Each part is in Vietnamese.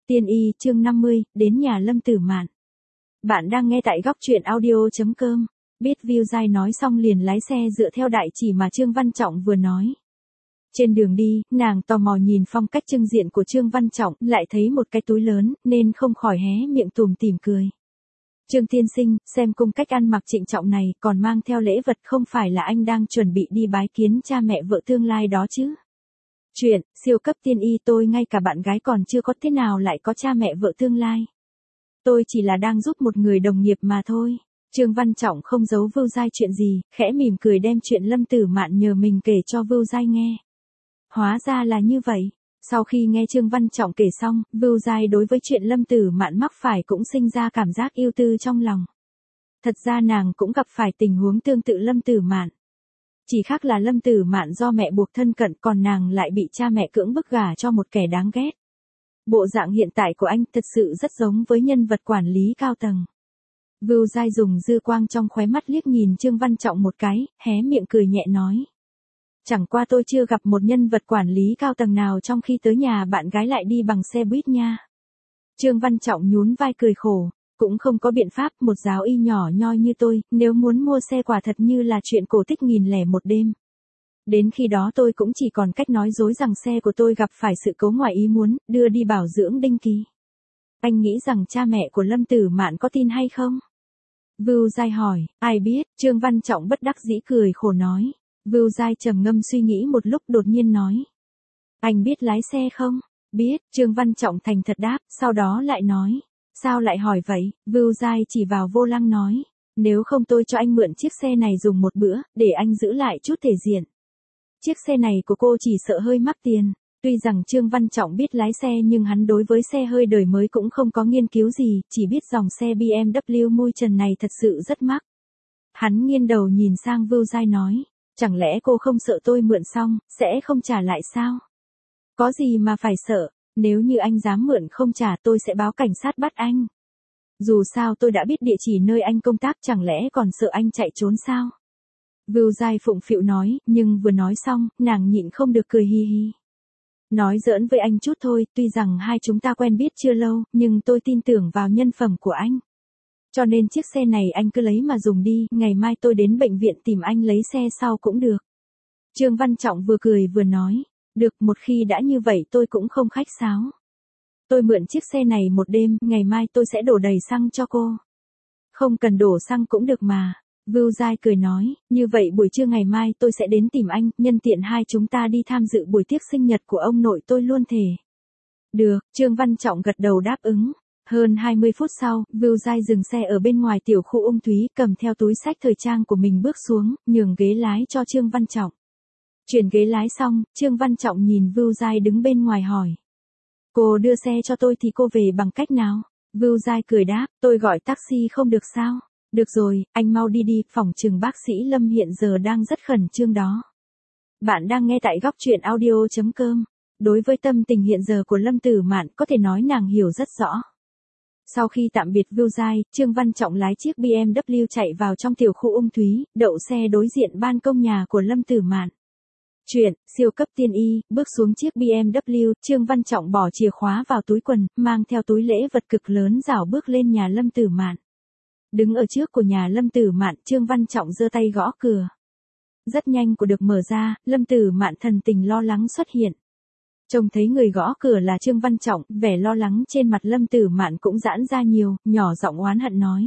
Tiên y chương 50, đến nhà Lâm Tử Mạn. Bạn đang nghe tại góc truyện audio.com. Biết Viu Giai nói xong liền lái xe dựa theo đại chỉ mà Trương Văn Trọng vừa nói. Trên đường đi, nàng tò mò nhìn phong cách trưng diện của Trương Văn Trọng, lại thấy một cái túi lớn, nên không khỏi hé miệng tủm tỉm cười. Trương tiên sinh, xem cung cách ăn mặc trịnh trọng này, còn mang theo lễ vật, không phải là anh đang chuẩn bị đi bái kiến cha mẹ vợ tương lai đó chứ? Chuyện, siêu cấp tiên y, tôi ngay cả bạn gái còn chưa có, thế nào lại có cha mẹ vợ tương lai? Tôi chỉ là đang giúp một người đồng nghiệp mà thôi. Trương Văn Trọng không giấu Vưu Giai chuyện gì, khẽ mỉm cười đem chuyện Lâm Tử Mạn nhờ mình kể cho Vưu Giai nghe. Hóa ra là như vậy. Sau khi nghe Trương Văn Trọng kể xong, Vưu Giai đối với chuyện Lâm Tử Mạn mắc phải cũng sinh ra cảm giác yêu tư trong lòng. Thật ra nàng cũng gặp phải tình huống tương tự Lâm Tử Mạn. Chỉ khác là Lâm Tử Mạn do mẹ buộc thân cận, còn nàng lại bị cha mẹ cưỡng bức gả cho một kẻ đáng ghét. Bộ dạng hiện tại của anh thật sự rất giống với nhân vật quản lý cao tầng. Vưu Giai dùng dư quang trong khóe mắt liếc nhìn Trương Văn Trọng một cái, hé miệng cười nhẹ nói. Chẳng qua tôi chưa gặp một nhân vật quản lý cao tầng nào trong khi tới nhà bạn gái lại đi bằng xe buýt nha. Trương Văn Trọng nhún vai cười khổ. Cũng không có biện pháp, một giáo y nhỏ nhoi như tôi, nếu muốn mua xe quả thật như là chuyện cổ tích 1001 đêm. Đến khi đó tôi cũng chỉ còn cách nói dối rằng xe của tôi gặp phải sự cố ngoài ý muốn, đưa đi bảo dưỡng định kỳ. Anh nghĩ rằng cha mẹ của Lâm Tử Mạn có tin hay không? Vưu Giai hỏi. Ai biết? Trương Văn Trọng bất đắc dĩ cười khổ nói. Vưu Giai trầm ngâm suy nghĩ một lúc đột nhiên nói. Anh biết lái xe không? Biết. Trương Văn Trọng thành thật đáp, sau đó lại nói. Sao lại hỏi vậy? Vưu Giai chỉ vào vô lăng nói. Nếu không tôi cho anh mượn chiếc xe này dùng một bữa, để anh giữ lại chút thể diện. Chiếc xe này của cô chỉ sợ hơi mắc tiền. Tuy rằng Trương Văn Trọng biết lái xe nhưng hắn đối với xe hơi đời mới cũng không có nghiên cứu gì, chỉ biết dòng xe BMW mui trần này thật sự rất mắc. Hắn nghiêng đầu nhìn sang Vưu Giai nói. Chẳng lẽ cô không sợ tôi mượn xong, sẽ không trả lại sao? Có gì mà phải sợ? Nếu như anh dám mượn không trả tôi sẽ báo cảnh sát bắt anh. Dù sao tôi đã biết địa chỉ nơi anh công tác, chẳng lẽ còn sợ anh chạy trốn sao? Vưu Giai phụng phịu nói, nhưng vừa nói xong, nàng nhịn không được cười hi hi. Nói giỡn với anh chút thôi, tuy rằng hai chúng ta quen biết chưa lâu, nhưng tôi tin tưởng vào nhân phẩm của anh. Cho nên chiếc xe này anh cứ lấy mà dùng đi, ngày mai tôi đến bệnh viện tìm anh lấy xe sau cũng được. Trương Văn Trọng vừa cười vừa nói. Được, một khi đã như vậy tôi cũng không khách sáo. Tôi mượn chiếc xe này một đêm, ngày mai tôi sẽ đổ đầy xăng cho cô. Không cần đổ xăng cũng được mà. Vưu Giai cười nói, như vậy buổi trưa ngày mai tôi sẽ đến tìm anh, nhân tiện hai chúng ta đi tham dự buổi tiệc sinh nhật của ông nội tôi luôn thề. Được, Trương Văn Trọng gật đầu đáp ứng. Hơn 20 phút sau, Vưu Giai dừng xe ở bên ngoài tiểu khu Ung Thúy, cầm theo túi xách thời trang của mình bước xuống, nhường ghế lái cho Trương Văn Trọng. Chuyển ghế lái xong, Trương Văn Trọng nhìn Vưu Giai đứng bên ngoài hỏi. Cô đưa xe cho tôi thì cô về bằng cách nào? Vưu Giai cười đáp, tôi gọi taxi không được sao? Được rồi, anh mau đi đi, phỏng chừng bác sĩ Lâm hiện giờ đang rất khẩn trương đó. Bạn đang nghe tại góc truyện audio.com. Đối với tâm tình hiện giờ của Lâm Tử Mạn, có thể nói nàng hiểu rất rõ. Sau khi tạm biệt Vưu Giai, Trương Văn Trọng lái chiếc BMW chạy vào trong tiểu khu Ung Thúy, đậu xe đối diện ban công nhà của Lâm Tử Mạn. Chuyện, siêu cấp tiên y, bước xuống chiếc BMW, Trương Văn Trọng bỏ chìa khóa vào túi quần, mang theo túi lễ vật cực lớn rảo bước lên nhà Lâm Tử Mạn. Đứng ở trước của nhà Lâm Tử Mạn, Trương Văn Trọng giơ tay gõ cửa. Rất nhanh cửa được mở ra, Lâm Tử Mạn thần tình lo lắng xuất hiện. Trông thấy người gõ cửa là Trương Văn Trọng, vẻ lo lắng trên mặt Lâm Tử Mạn cũng giãn ra nhiều, nhỏ giọng oán hận nói.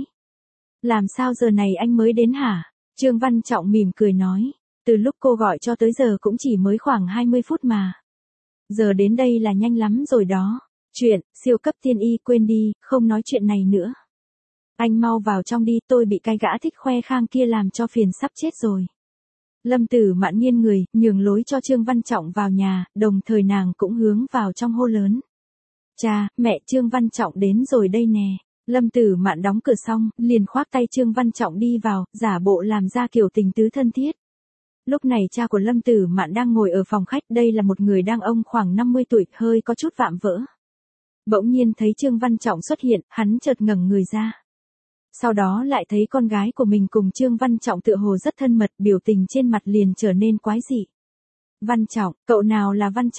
Làm sao giờ này anh mới đến hả? Trương Văn Trọng mỉm cười nói. Từ lúc cô gọi cho tới giờ cũng chỉ mới khoảng 20 phút mà. Giờ đến đây là nhanh lắm rồi đó. Chuyện, siêu cấp tiên y, quên đi, không nói chuyện này nữa. Anh mau vào trong đi, tôi bị cái gã thích khoe khang kia làm cho phiền sắp chết rồi. Lâm Tử Mạn nghiêng người, nhường lối cho Trương Văn Trọng vào nhà, đồng thời nàng cũng hướng vào trong hô lớn. Cha, mẹ, Trương Văn Trọng đến rồi đây nè. Lâm Tử Mạn đóng cửa xong, liền khoác tay Trương Văn Trọng đi vào, giả bộ làm ra kiểu tình tứ thân thiết. Lúc này cha của Lâm Tử Mạn đang ngồi ở phòng khách, đây là một người đàn ông khoảng 50 tuổi, hơi có chút vạm vỡ. Bỗng nhiên thấy Trương Văn Trọng xuất hiện, hắn chợt ngẩng người ra. Sau đó lại thấy con gái của mình cùng Trương Văn Trọng tựa hồ rất thân mật, biểu tình trên mặt liền trở nên quái dị. Văn Trọng, cậu nào là Văn Trọng?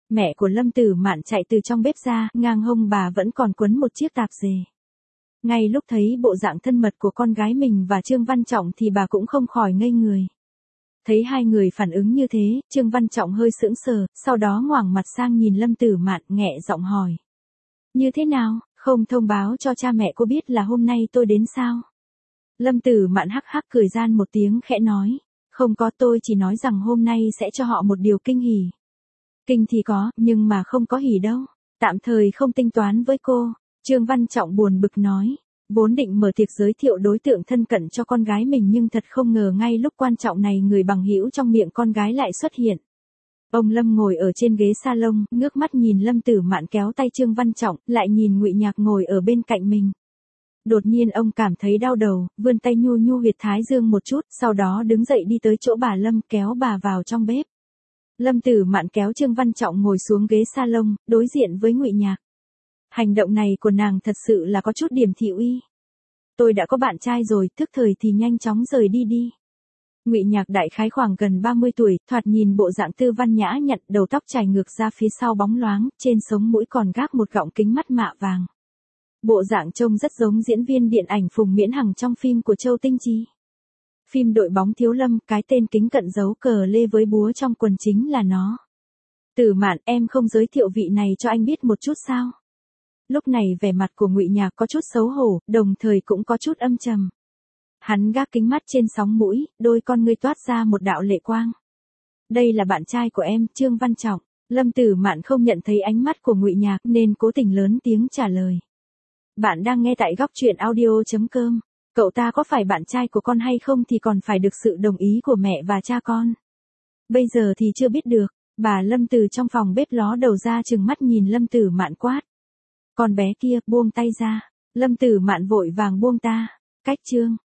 Mẹ của Lâm Tử Mạn chạy từ trong bếp ra, ngang hông bà vẫn còn quấn một chiếc tạp dề. Ngay lúc thấy bộ dạng thân mật của con gái mình và Trương Văn Trọng thì bà cũng không khỏi ngây người. Thấy hai người phản ứng như thế, Trương Văn Trọng hơi sững sờ, sau đó ngoảnh mặt sang nhìn Lâm Tử Mạn, nhẹ giọng hỏi. Như thế nào, không thông báo cho cha mẹ cô biết là hôm nay tôi đến sao? Lâm Tử Mạn hắc hắc cười gian một tiếng khẽ nói. Không có, tôi chỉ nói rằng hôm nay sẽ cho họ một điều kinh hỉ. Kinh thì có, nhưng mà không có hỉ đâu. Tạm thời không tính toán với cô. Trương Văn Trọng buồn bực nói. Vốn định mở tiệc giới thiệu đối tượng thân cận cho con gái mình nhưng thật không ngờ ngay lúc quan trọng này người bằng hữu trong miệng con gái lại xuất hiện. Ông Lâm ngồi ở trên ghế salon, ngước mắt nhìn Lâm Tử Mạn kéo tay Trương Văn Trọng, lại nhìn Ngụy Nhạc ngồi ở bên cạnh mình. Đột nhiên ông cảm thấy đau đầu, vươn tay nhu nhu huyệt thái dương một chút, sau đó đứng dậy đi tới chỗ bà Lâm, kéo bà vào trong bếp. Lâm Tử Mạn kéo Trương Văn Trọng ngồi xuống ghế salon, đối diện với Ngụy Nhạc. Hành động này của nàng thật sự là có chút điểm thị uy. Tôi đã có bạn trai rồi, thức thời thì nhanh chóng rời đi đi. Ngụy Nhạc đại khái khoảng gần 30 tuổi, thoạt nhìn bộ dạng tư văn nhã nhặn, đầu tóc chải ngược ra phía sau bóng loáng, trên sống mũi còn gác một gọng kính mắt mạ vàng. Bộ dạng trông rất giống diễn viên điện ảnh Phùng Miễn Hằng trong phim của Châu Tinh Chi. Phim Đội bóng Thiếu Lâm, cái tên kính cận giấu cờ lê với búa trong quần chính là nó. Tử Mạn, em không giới thiệu vị này cho anh biết một chút sao? Lúc này vẻ mặt của Ngụy Nhạc có chút xấu hổ, đồng thời cũng có chút âm trầm. Hắn gác kính mắt trên sóng mũi, đôi con ngươi toát ra một đạo lệ quang. Đây là bạn trai của em, Trương Văn Trọng. Lâm Tử Mạn không nhận thấy ánh mắt của Ngụy Nhạc nên cố tình lớn tiếng trả lời. Bạn đang nghe tại góc truyện audio.com. Cậu ta có phải bạn trai của con hay không thì còn phải được sự đồng ý của mẹ và cha con. Bây giờ thì chưa biết được. Bà Lâm từ trong phòng bếp ló đầu ra trừng mắt nhìn Lâm Tử Mạn quát. Con bé kia, buông tay ra. Lâm Tử Mạn vội vàng buông ta. Cách Trương